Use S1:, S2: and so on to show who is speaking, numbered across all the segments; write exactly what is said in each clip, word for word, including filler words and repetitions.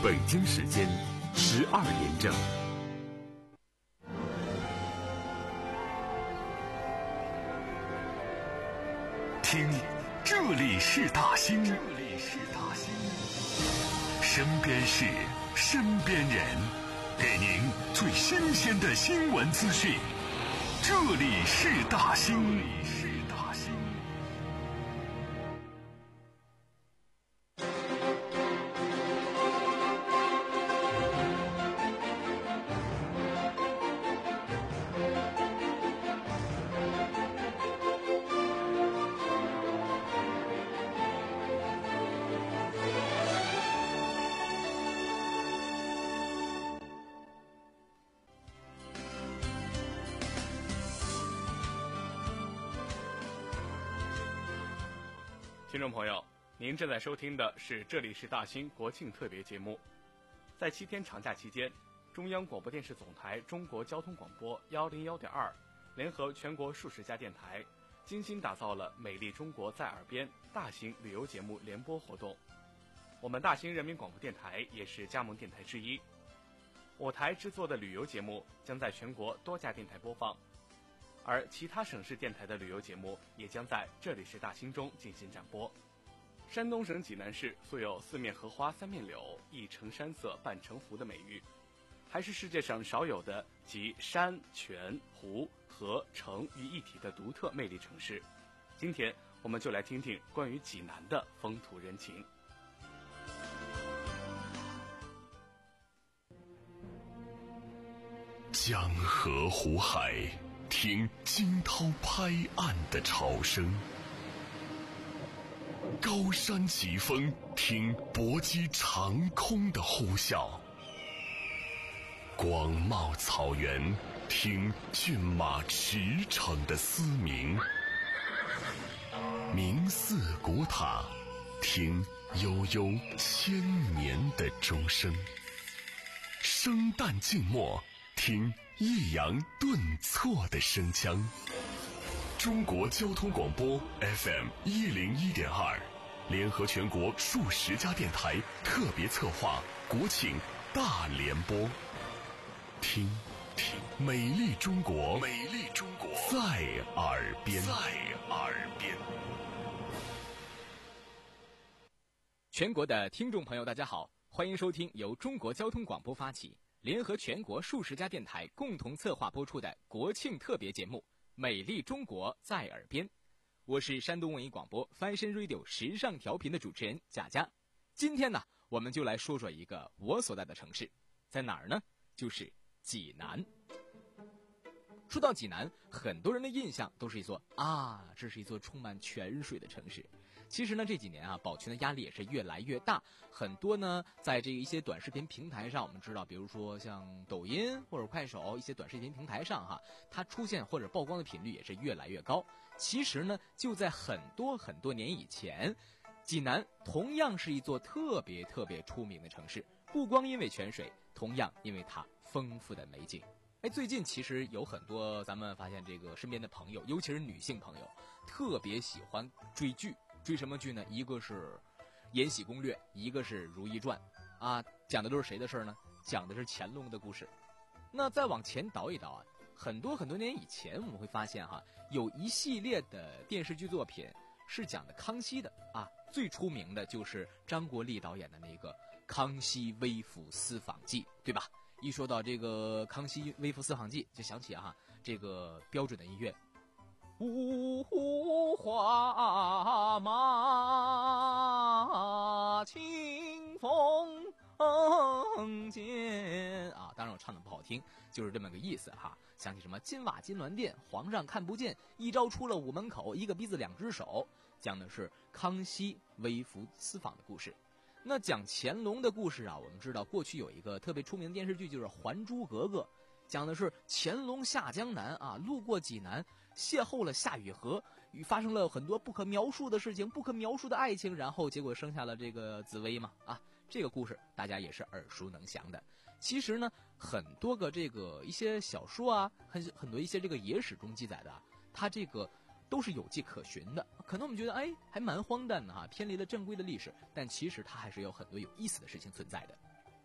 S1: 北京时间十二点整。听，这里是大兴，这里是大兴，身边事，身边人，给您最新鲜的新闻资讯。这里是大兴，这里是大兴。
S2: 听众朋友，您正在收听的是这里是大兴国庆特别节目。在七天长假期间，中央广播电视总台中国交通广播幺零幺点二联合全国数十家电台，精心打造了美丽中国在耳边大型旅游节目联播活动。我们大兴人民广播电台也是加盟电台之一，我台制作的旅游节目将在全国多家电台播放，而其他省市电台的旅游节目也将在这里是大兴中进行展播。山东省济南市素有四面荷花三面柳，一城山色半城湖的美誉，还是世界上少有的集山泉湖河城于一体的独特魅力城市。今天我们就来听听关于济南的风土人情。
S1: 江河湖海，听惊涛拍岸的潮声；高山起风，听搏击长空的呼啸；广袤草原，听骏马驰骋的嘶鸣；明寺古塔，听悠悠千年的钟声；生旦净末，听抑扬顿挫的声腔。中国交通广播 F M 一零一点二，联合全国数十家电台特别策划国庆大联播。听听，美丽中国，美丽中国在耳边，在耳边。
S3: 全国的听众朋友，大家好，欢迎收听由中国交通广播发起，联合全国数十家电台共同策划播出的国庆特别节目《美丽中国在耳边》。我是山东文艺广播 Fashion Radio 时尚调频的主持人贾佳。今天呢，我们就来说说一个我所在的城市，在哪儿呢？就是济南。说到济南，很多人的印象都是一座啊，这是一座充满泉水的城市。其实呢，这几年啊，保全的压力也是越来越大。很多呢，在这一些短视频平台上，我们知道，比如说像抖音或者快手一些短视频平台上哈，它出现或者曝光的频率也是越来越高。其实呢，就在很多很多年以前，济南同样是一座特别特别出名的城市，不光因为泉水，同样因为它丰富的美景。哎，最近其实有很多咱们发现这个身边的朋友，尤其是女性朋友，特别喜欢追剧。追什么剧呢？一个是《延禧攻略》，一个是《如懿传》，啊，讲的都是谁的事呢？讲的是乾隆的故事。那再往前倒一倒啊，很多很多年以前，我们会发现哈，有一系列的电视剧作品是讲的康熙的啊，最出名的就是张国立导演的那个《康熙微服私访记》，对吧？一说到这个《康熙微服私访记》，就想起啊，这个标准的音乐。五湖花马，清风见啊，当然我唱的不好听，就是这么个意思哈。想起什么金瓦金銮殿，皇上看不见，一朝出了午门口，一个鼻子两只手，讲的是康熙微服私访的故事。那讲乾隆的故事啊，我们知道过去有一个特别出名的电视剧，就是《还珠格格》。讲的是乾隆下江南啊，路过济南，邂逅了夏雨荷，与发生了很多不可描述的事情，不可描述的爱情，然后结果生下了这个紫薇嘛啊，这个故事大家也是耳熟能详的。其实呢，很多个这个一些小说啊，很很多一些这个野史中记载的啊，它这个都是有迹可循的。可能我们觉得哎还蛮荒诞的哈，偏离了正规的历史，但其实它还是有很多有意思的事情存在的。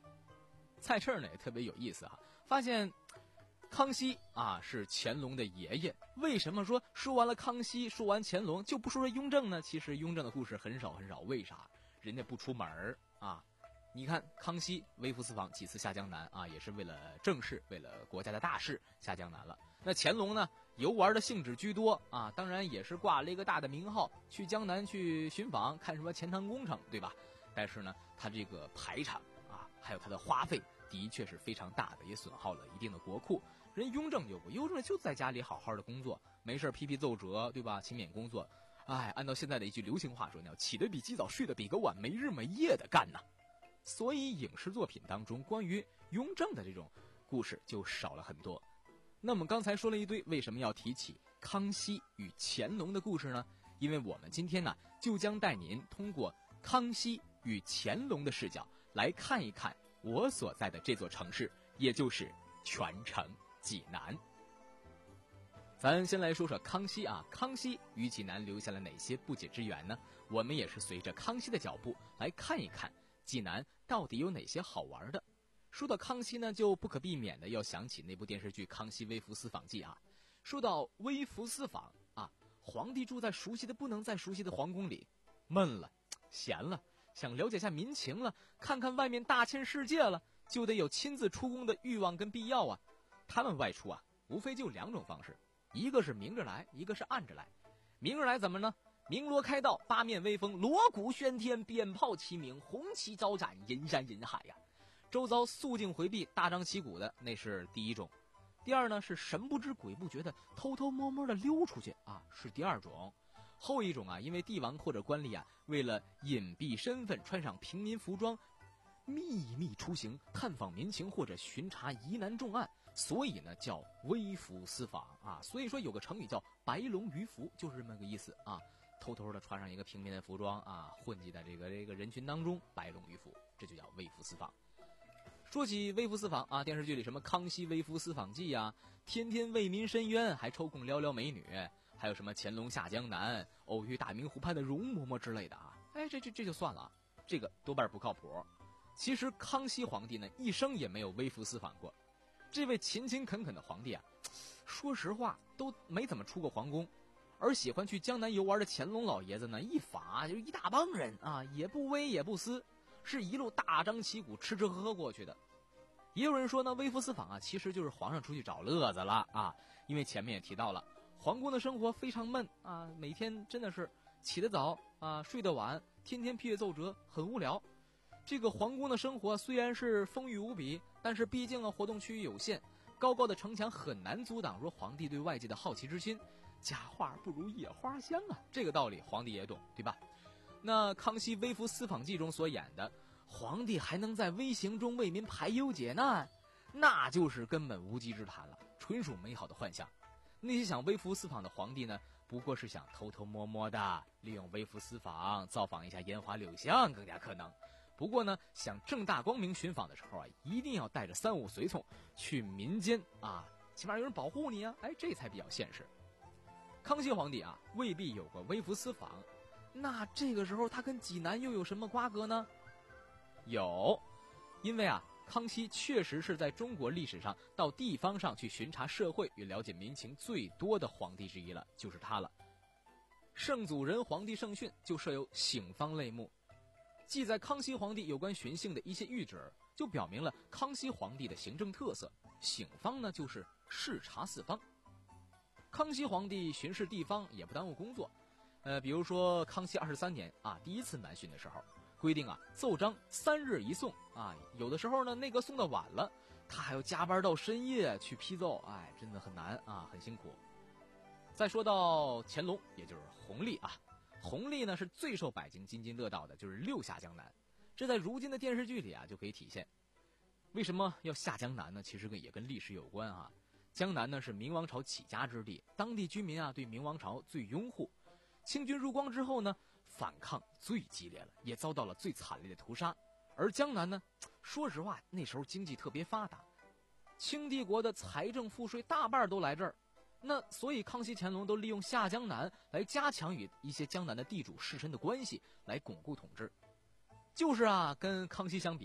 S3: 在这儿呢也特别有意思啊，发现康熙啊是乾隆的爷爷，为什么说说完了康熙，说完乾隆就不说说雍正呢？其实雍正的故事很少很少，为啥？人家不出门啊。你看康熙微服私访几次下江南啊，也是为了政事，为了国家的大事下江南了。那乾隆呢，游玩的性质居多啊，当然也是挂了一个大的名号，去江南去寻访，看什么钱塘工程，对吧？但是呢，他这个排场啊，还有他的花费，的确是非常大的，也损耗了一定的国库。人雍正就不，雍正就在家里好好的工作，没事批批奏折，对吧？勤勉工作。哎，按照现在的一句流行话说，你要起得比鸡早，睡得比个晚，没日没夜的干呐。所以影视作品当中关于雍正的这种故事就少了很多。那么刚才说了一堆，为什么要提起康熙与乾隆的故事呢？因为我们今天呢，就将带您通过康熙与乾隆的视角来看一看我所在的这座城市，也就是全城济南。咱先来说说康熙啊，康熙与济南留下了哪些不解之缘呢？我们也是随着康熙的脚步来看一看济南到底有哪些好玩的。说到康熙呢，就不可避免的要想起那部电视剧《康熙微服私访记》啊。说到微服私访啊，皇帝住在熟悉的不能再熟悉的皇宫里，闷了，闲了，想了解下民情了，看看外面大千世界了，就得有亲自出宫的欲望跟必要啊。他们外出啊，无非就两种方式，一个是明着来，一个是暗着来。明着来怎么呢？鸣锣开道，八面威风，锣鼓喧天，鞭炮齐鸣，红旗招展，人山人海呀、啊。周遭肃静回避，大张旗鼓的，那是第一种。第二呢，是神不知鬼不觉的偷偷摸摸的溜出去啊，是第二种。后一种啊，因为帝王或者官吏啊，为了隐蔽身份，穿上平民服装，秘密出行，探访民情或者巡查疑难重案，所以呢叫微服私访啊。所以说有个成语叫白龙鱼服，就是这么个意思啊。偷偷的穿上一个平民的服装啊，混迹在这个这个人群当中，白龙鱼服，这就叫微服私访。说起微服私访啊，电视剧里什么《康熙微服私访记》啊，天天为民申冤，还抽空撩撩美女，还有什么乾隆下江南，偶遇大明湖畔的容嬷嬷之类的啊，哎，这这这就算了，这个多半不靠谱。其实康熙皇帝呢，一生也没有微服私访过。这位勤勤恳恳的皇帝啊，说实话都没怎么出过皇宫。而喜欢去江南游玩的乾隆老爷子呢，一访就是一大帮人啊，也不微也不私，是一路大张旗鼓吃吃喝喝过去的。也有人说呢，微服私访啊，其实就是皇上出去找乐子了啊。因为前面也提到了，皇宫的生活非常闷啊，每天真的是起得早啊，睡得晚，天天批阅奏折，很无聊。这个皇宫的生活虽然是丰裕无比，但是毕竟啊活动区域有限，高高的城墙很难阻挡说皇帝对外界的好奇之心。假话不如野花香啊，这个道理皇帝也懂，对吧？那康熙微服私访记中所演的皇帝还能在微行中为民排忧解难，那就是根本无稽之谈了，纯属美好的幻想。那些想微服私访的皇帝呢，不过是想偷偷摸摸的利用微服私访造访一下烟花柳巷更加可能。不过呢，想正大光明寻访的时候啊，一定要带着三五随从去民间啊，起码有人保护你啊，哎，这才比较现实。康熙皇帝啊，未必有过微服私访，那这个时候他跟济南又有什么瓜葛呢？有，因为啊，康熙确实是在中国历史上到地方上去巡查社会与了解民情最多的皇帝之一了，就是他了。圣祖仁皇帝圣训就设有省方类目，记载康熙皇帝有关巡幸的一些谕旨，就表明了康熙皇帝的行政特色。省方呢，就是视察四方。康熙皇帝巡视地方也不耽误工作，呃，比如说康熙二十三年啊，第一次南巡的时候，规定啊，奏章三日一送啊，有的时候呢，那个送的晚了，他还要加班到深夜去批奏，哎，真的很难啊，很辛苦。再说到乾隆，也就是弘历啊，弘历呢是最受百姓津津乐道的，就是六下江南，这在如今的电视剧里啊就可以体现。为什么要下江南呢？其实也跟历史有关啊。江南呢是明王朝起家之地，当地居民啊对明王朝最拥护。清军入关之后呢，反抗最激烈了，也遭到了最惨烈的屠杀。而江南呢，说实话那时候经济特别发达，清帝国的财政赋税大半都来这儿。那所以康熙乾隆都利用下江南来加强与一些江南的地主士绅的关系，来巩固统治。就是啊，跟康熙相比啊，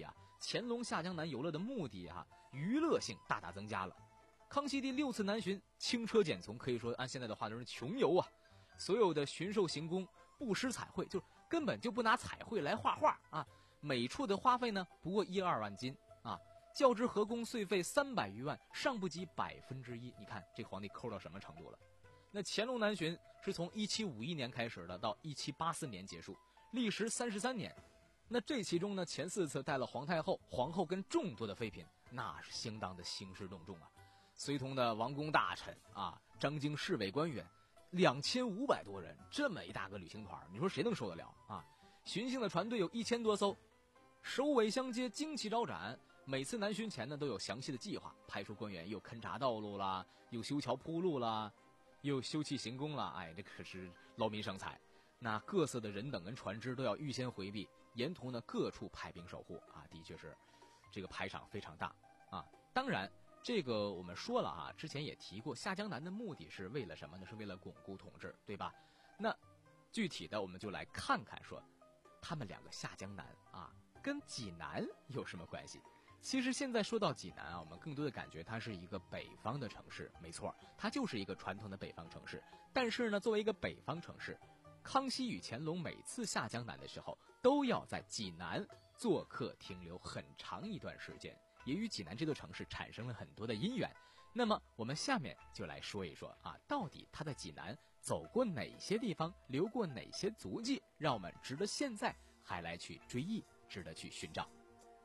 S3: 乾隆下江南游乐的目的啊，娱乐性大大增加了。康熙第六次南巡，轻车简从，可以说按现在的话就是穷游啊。所有的巡狩行宫不施彩绘，就根本就不拿彩绘来画画啊。每处的花费呢不过一二万金啊，较之河工岁费三百余万，尚不及百分之一。你看这皇帝抠到什么程度了？那乾隆南巡是从一七五一年开始的，到一七八四年结束，历时三十三年。那这其中呢，前四次带了皇太后、皇后跟众多的妃嫔，那是相当的兴师动众啊。随同的王公大臣啊，张京市委官员，两千五百多人，这么一大个旅行团，你说谁能受得了啊？巡幸的船队有一千多艘，首尾相接，旌旗招展。每次南巡前呢，都有详细的计划，派出官员又勘察道路啦，又修桥铺路啦，又修葺行宫啦，哎，这可是劳民伤财。那各色的人等跟船只都要预先回避，沿途呢各处派兵守护啊，的确是这个排场非常大啊。当然这个我们说了啊，之前也提过，下江南的目的是为了什么呢？是为了巩固统治，对吧？那具体的我们就来看看说他们两个下江南啊跟济南有什么关系。其实现在说到济南啊，我们更多的感觉它是一个北方的城市，没错，它就是一个传统的北方城市。但是呢，作为一个北方城市，康熙与乾隆每次下江南的时候，都要在济南做客停留很长一段时间，也与济南这座城市产生了很多的因缘。那么我们下面就来说一说啊，到底他在济南走过哪些地方，留过哪些足迹，让我们值得现在还来去追忆，值得去寻找。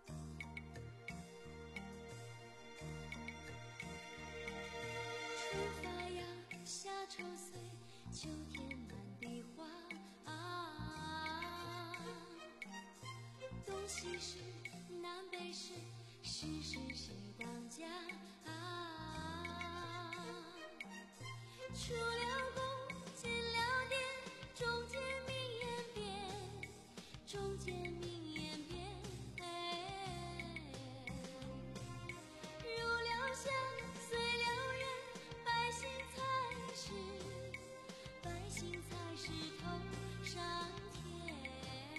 S4: 出发呀，夏愁岁，秋天满地花啊，东西是南北是，时时谁当家啊？出了宫，进了殿，中间名言变，中间名言变，入了乡，随了人，百姓才是，百姓才是头上天。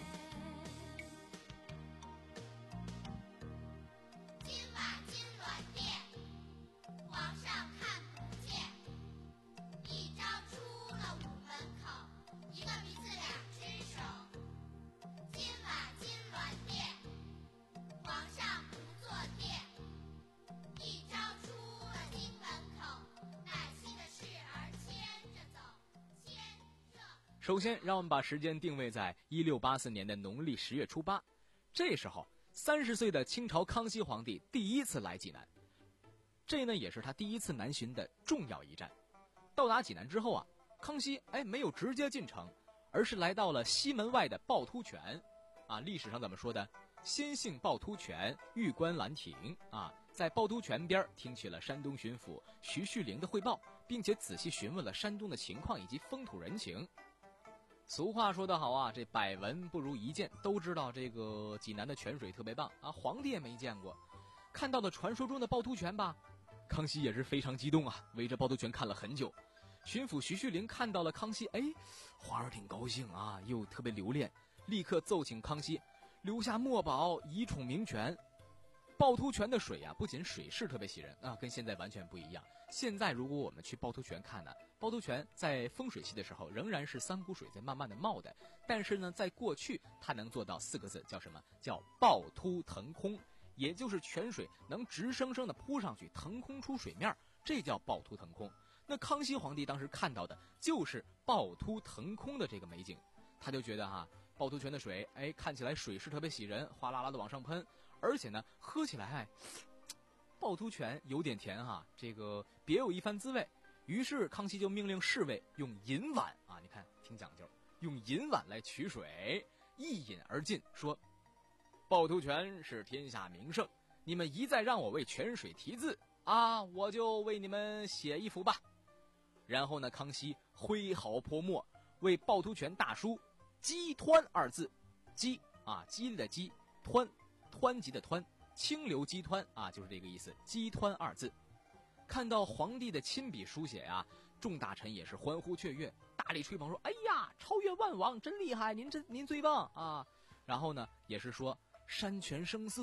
S5: 今晚金銮殿，皇上看不见。一朝出了午门口，一个鼻子两只手。今晚金銮殿，皇上不坐殿。一朝出了京门口，耐心的事儿牵着走，牵着。
S3: 首先让我们把时间定位在一六八四年的农历十月初八，这时候三十岁的清朝康熙皇帝第一次来济南，这呢也是他第一次南巡的重要一站。到达济南之后啊，康熙哎没有直接进城，而是来到了西门外的趵突泉啊，历史上怎么说的？先幸趵突泉，欲观兰亭啊，在趵突泉边听取了山东巡抚徐旭龄的汇报，并且仔细询问了山东的情况以及风土人情。俗话说得好啊，这百闻不如一见，都知道这个济南的泉水特别棒啊，皇帝也没见过。看到了传说中的趵突泉吧，康熙也是非常激动啊，围着趵突泉看了很久。巡抚徐旭龄看到了康熙，哎，皇上挺高兴啊，又特别留恋，立刻奏请康熙留下墨宝以宠名泉。趵突泉的水啊，不仅水势特别喜人啊，跟现在完全不一样。现在如果我们去趵突泉看呢，趵突泉在丰水期的时候仍然是三股水在慢慢的冒的，但是呢，在过去它能做到四个字，叫什么？叫趵突腾空，也就是泉水能直升升的扑上去，腾空出水面，这叫趵突腾空。那康熙皇帝当时看到的就是趵突腾空的这个美景，他就觉得哈、啊，趵突泉的水，哎，看起来水势特别喜人，哗啦啦的往上喷，而且呢，喝起来哎，趵突泉有点甜哈、啊，这个别有一番滋味。于是康熙就命令侍卫用银碗啊，你看挺讲究，用银碗来取水，一饮而尽，说趵突泉是天下名胜，你们一再让我为泉水题字啊，我就为你们写一幅吧。然后呢，康熙挥毫泼墨，为趵突泉大书激湍二字，激啊，激励的激，湍湍急的湍，清流激湍啊，就是这个意思，激湍二字。看到皇帝的亲笔书写啊，众大臣也是欢呼雀跃，大力吹捧说：“哎呀，超越万王，真厉害！您真您最棒啊！”然后呢，也是说山泉声色，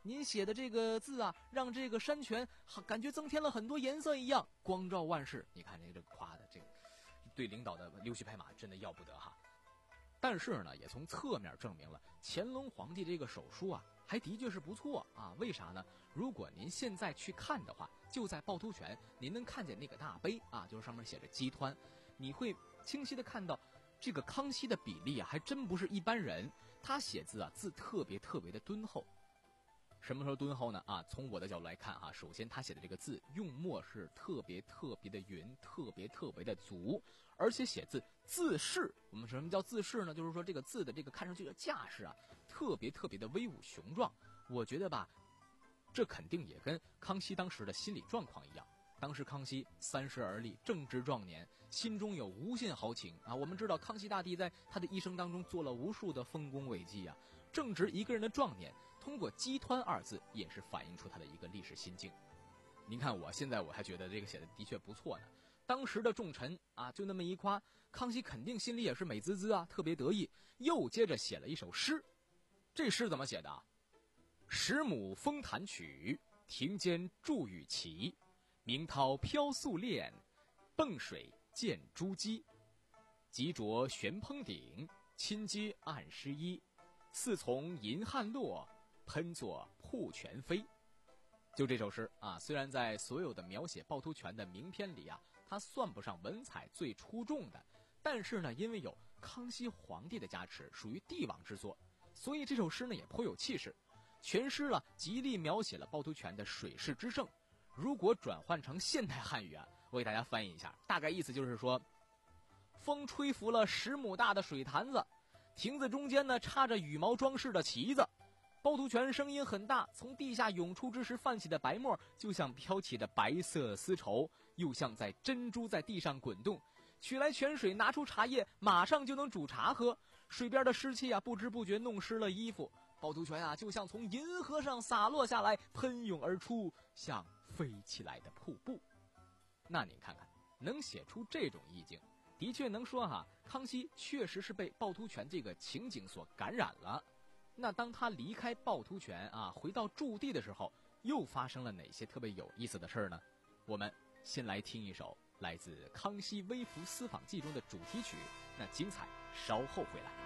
S3: 您写的这个字啊，让这个山泉感觉增添了很多颜色一样，光照万世。你看这个夸的这个对领导的溜须拍马真的要不得哈。但是呢，也从侧面证明了乾隆皇帝这个手书啊，还的确是不错啊。为啥呢？如果您现在去看的话，就在趵突泉，您能看见那个大碑啊，就是上面写着姬湍，你会清晰的看到这个康熙的比例啊，还真不是一般人。他写字啊，字特别特别的敦厚。什么时候敦厚呢？啊，从我的角度来看啊，首先他写的这个字用墨是特别特别的匀，特别特别的足，而且写字字势，我们什么叫字势呢？就是说这个字的这个看上去的架势啊，特别特别的威武雄壮。我觉得吧，这肯定也跟康熙当时的心理状况一样。当时康熙三十而立，正值壮年，心中有无限豪情啊！我们知道康熙大帝在他的一生当中做了无数的丰功伟绩啊，正值一个人的壮年，通过姬湍二字也是反映出他的一个历史心境。您看我现在我还觉得这个写的的确不错呢。当时的重臣啊，就那么一夸，康熙肯定心里也是美滋滋啊，特别得意。又接着写了一首诗，这诗怎么写的啊？十亩风弹曲，庭间筑雨旗。明涛飘素练，迸水见珠玑。急着悬烹顶，亲接暗湿衣。似从银汉落，喷作瀑泉飞。就这首诗啊，虽然在所有的描写趵突泉的名篇里啊，它算不上文采最出众的，但是呢，因为有康熙皇帝的加持，属于帝王之作，所以这首诗呢也颇有气势。全诗啊，极力描写了趵突泉的水势之盛。如果转换成现代汉语啊，我给大家翻译一下，大概意思就是说，风吹拂了十亩大的水潭子，亭子中间呢插着羽毛装饰的旗子，趵突泉声音很大，从地下涌出之时泛起的白沫，就像飘起的白色丝绸，又像在珍珠在地上滚动。取来泉水，拿出茶叶，马上就能煮茶喝。水边的湿气啊，不知不觉弄湿了衣服。趵突泉啊，就像从银河上洒落下来，喷涌而出，像飞起来的瀑布。那您看看，能写出这种意境，的确能说哈，康熙确实是被趵突泉这个情景所感染了。那当他离开趵突泉啊，回到驻地的时候，又发生了哪些特别有意思的事儿呢？我们先来听一首来自《康熙微服私访记》中的主题曲，那精彩稍后回来。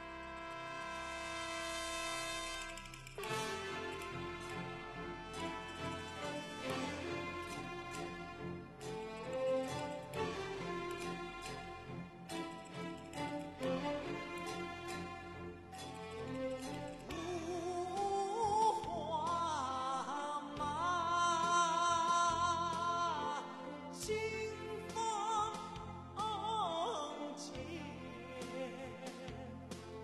S6: 风前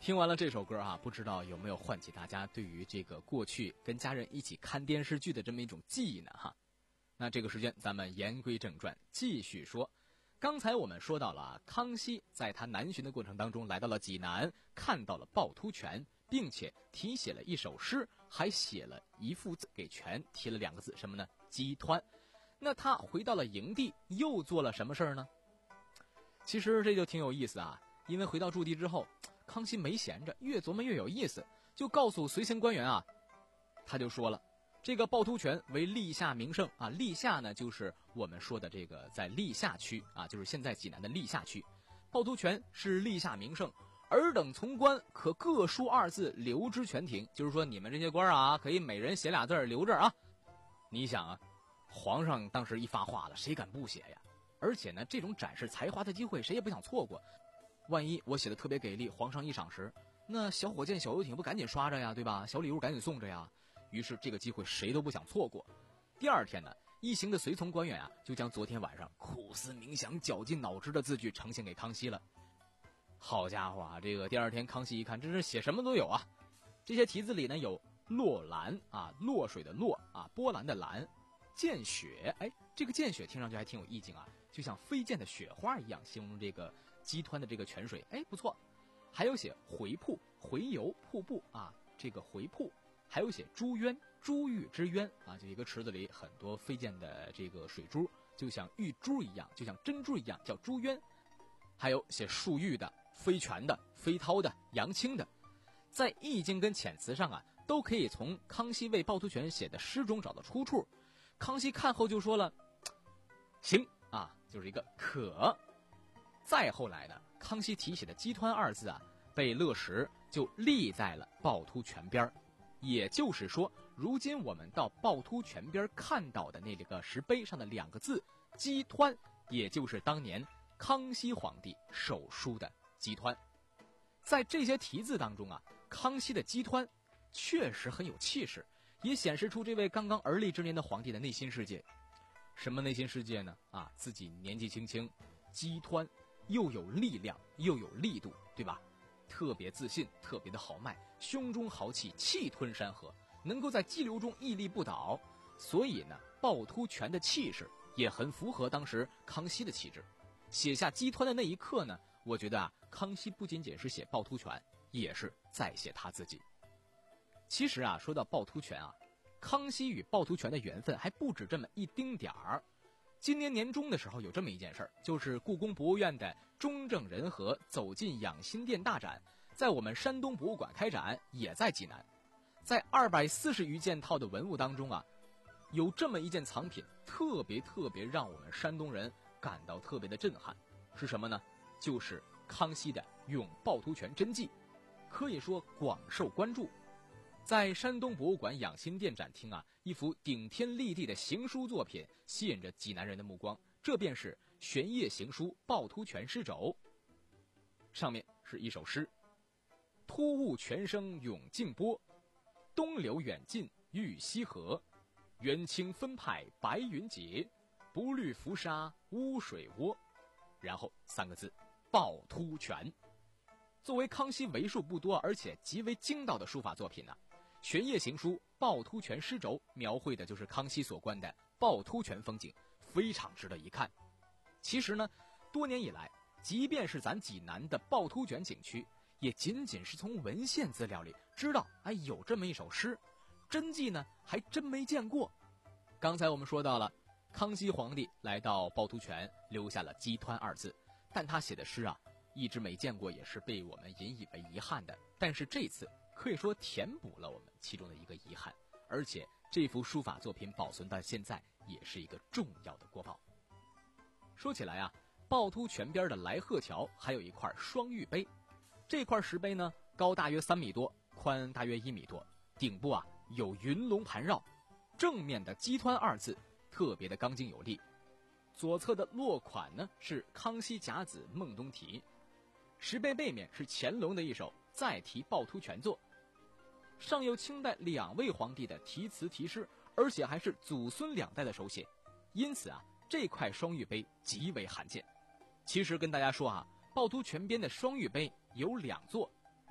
S3: 听完了这首歌啊，不知道有没有唤起大家对于这个过去跟家人一起看电视剧的这么一种记忆呢？哈，那这个时间咱们言归正传，继续说。刚才我们说到了啊，康熙在他南巡的过程当中来到了济南，看到了趵突泉，并且题写了一首诗，还写了一幅字，给泉提了两个字，什么呢？激湍。那他回到了营地，又做了什么事儿呢？其实这就挺有意思啊，因为回到驻地之后，康熙没闲着，越琢磨越有意思，就告诉随行官员啊，他就说了，这个趵突泉为历下名胜啊，历下呢就是我们说的这个在历下区啊，就是现在济南的历下区，趵突泉是历下名胜，尔等从官可各书二字留之泉庭，就是说你们这些官啊，可以每人写俩字留着啊。你想啊，皇上当时一发话了，谁敢不写呀？而且呢，这种展示才华的机会谁也不想错过，万一我写的特别给力，皇上一赏识，那小火箭小游艇不赶紧刷着呀，对吧？小礼物赶紧送着呀。于是这个机会谁都不想错过。第二天呢，一行的随从官员啊，就将昨天晚上苦思冥想绞尽脑汁的字句呈现给康熙了。好家伙啊，这个第二天康熙一看，真是写什么都有啊。这些题字里呢有落兰啊，落水的落啊，波澜的澜，溅雪，哎，这个溅雪听上去还挺有意境啊，就像飞溅的雪花一样，形容这个激湍的这个泉水，哎，不错。还有写回瀑，回游瀑布啊，这个回瀑。还有写珠渊，珠玉之渊啊，就一个池子里很多飞溅的这个水珠，就像玉珠一样，就像珍珠一样，叫珠渊。还有写漱玉的、飞泉的、飞涛的、扬清的，在意境跟遣词上啊，都可以从康熙为趵突泉写的诗中找到出处。康熙看后就说了，行啊，就是一个可。再后来呢，康熙题写的激湍二字啊，被乐石就立在了趵突泉边。也就是说，如今我们到趵突泉边看到的那个石碑上的两个字激湍，也就是当年康熙皇帝手书的激湍。在这些题字当中啊，康熙的激湍确实很有气势，也显示出这位刚刚而立之年的皇帝的内心世界。什么内心世界呢？啊，自己年纪轻轻，激湍又有力量又有力度，对吧？特别自信，特别的豪迈，胸中豪气，气吞山河，能够在激流中屹立不倒。所以呢，趵突泉的气势也很符合当时康熙的气质。写下激湍的那一刻呢，我觉得啊，康熙不仅仅是写趵突泉，也是在写他自己。其实啊，说到趵突泉啊，康熙与趵突泉的缘分还不止这么一丁点儿。今年年中的时候有这么一件事儿，就是故宫博物院的中正人和走进养心殿大展，在我们山东博物馆开展，也在济南。在二百四十余件套的文物当中啊，有这么一件藏品，特别特别让我们山东人感到特别的震撼，是什么呢？就是康熙的《咏趵突泉真迹》，可以说广受关注。在山东博物馆养心殿展厅啊，一幅顶天立地的行书作品吸引着济南人的目光，这便是玄烨行书趵突泉诗轴。上面是一首诗：突兀泉声涌静波，东流远近遇西河，元清分派白云节，不虑浮沙污水窝。然后三个字：趵突泉。作为康熙为数不多而且极为精到的书法作品呢、啊，玄烨行书趵突泉诗轴描绘的就是康熙所观的趵突泉风景，非常值得一看。其实呢，多年以来，即便是咱济南的趵突泉景区，也仅仅是从文献资料里知道，哎，有这么一首诗，真迹呢还真没见过。刚才我们说到了，康熙皇帝来到趵突泉，留下了激湍二字，但他写的诗啊，一直没见过，也是被我们引以为遗憾的。但是这次可以说填补了我们其中的一个遗憾，而且这幅书法作品保存到现在也是一个重要的国宝。说起来啊，趵突泉边的来鹤桥还有一块双玉碑，这块石碑呢高大约三米多，宽大约一米多，顶部啊有云龙盘绕，正面的激湍二字特别的刚劲有力，左侧的落款呢是康熙甲子孟冬题，石碑背面是乾隆的一首再题趵突泉作，上有清代两位皇帝的题词题诗，而且还是祖孙两代的手写，因此啊，这块双玉碑极为罕见。其实跟大家说啊，趵突泉边的双玉碑有两座，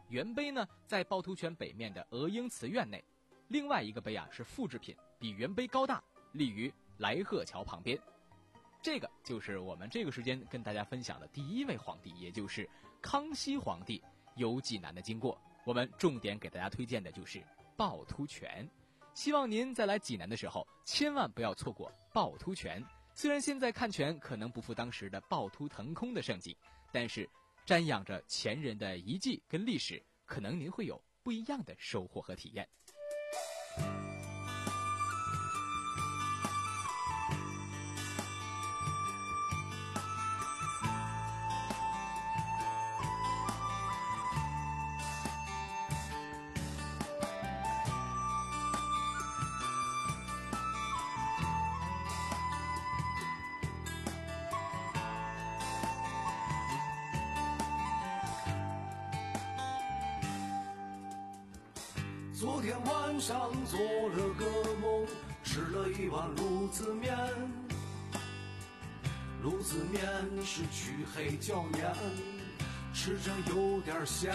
S3: 原碑呢在趵突泉北面的鹅英祠院内，另外一个碑啊是复制品，比原碑高大，立于来鹤桥旁边。这个就是我们这个时间跟大家分享的第一位皇帝，也就是康熙皇帝游济南的经过。我们重点给大家推荐的就是趵突泉，希望您在来济南的时候千万不要错过趵突泉。虽然现在看泉可能不复当时的趵突腾空的盛景，但是瞻仰着前人的遗迹跟历史，可能您会有不一样的收获和体验。
S6: 昨天晚上做了个梦，吃了一碗卤子面，卤子面是去黑椒面，吃着有点咸。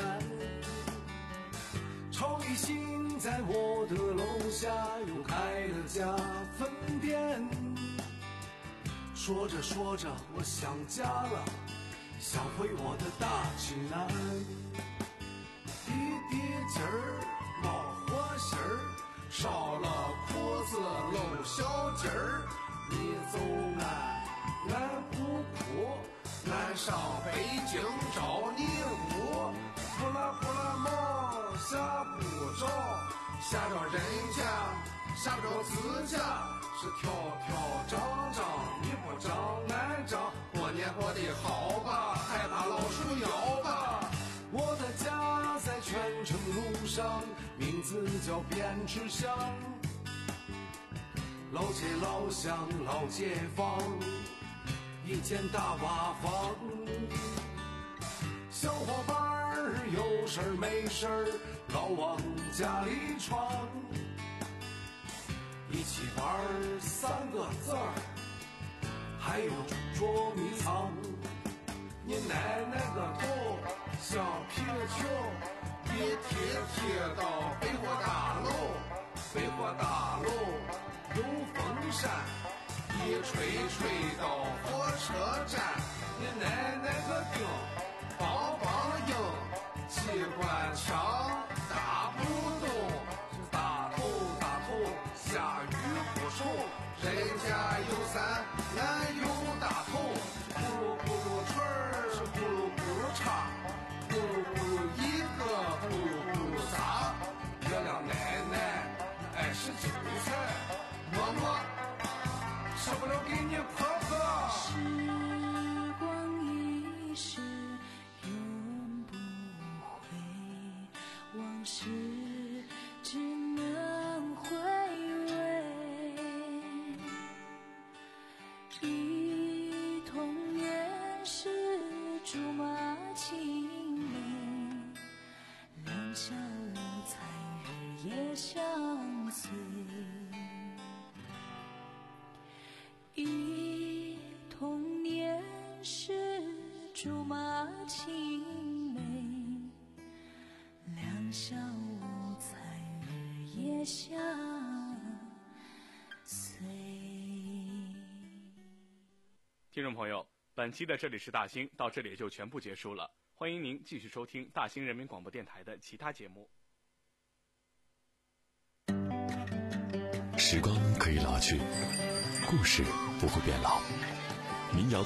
S6: 曹一新在我的楼下又开了家分店，说着说着我想家了，想回我的大济南。滴滴鸡儿冒火心儿，烧了裤子露小鸡儿。你走俺，俺不哭，俺上北京找你舞。扑啦扑啦冒下不着，吓着人家，吓不着自家。是跳跳张张，你不张俺张。过年过得好吧，害怕老鼠咬吧。我的家在泉城路上，名字叫汴池乡。老街老巷老街坊，一间大瓦房。小伙伴儿有事儿没事儿老往家里闯，一起玩三个字儿，还有捉迷藏。你奶奶个头像皮球，一踢踢到北火大楼，北火大楼有风扇，一吹吹到火车站。你奶奶个腚梆梆硬，机关枪打不动，大头大头下雨不愁，人家有伞俺有大头。咕噜咕噜吹儿是咕噜咕噜唱，咕噜咕噜一个咕噜咕噜仨。月亮奶奶爱吃韭菜，馍馍舍不了给你婆婆。
S4: 时光一逝永不回，往事只能回味。忆童年时竹马青梅，两小无猜日夜相随。忆童年时竹马青梅，两小无猜日夜相随。
S2: 听众朋友，本期的这里是大兴到这里就全部结束了，欢迎您继续收听大兴人民广播电台的其他节目。
S1: 时光可以老去，故事不会变老。民谣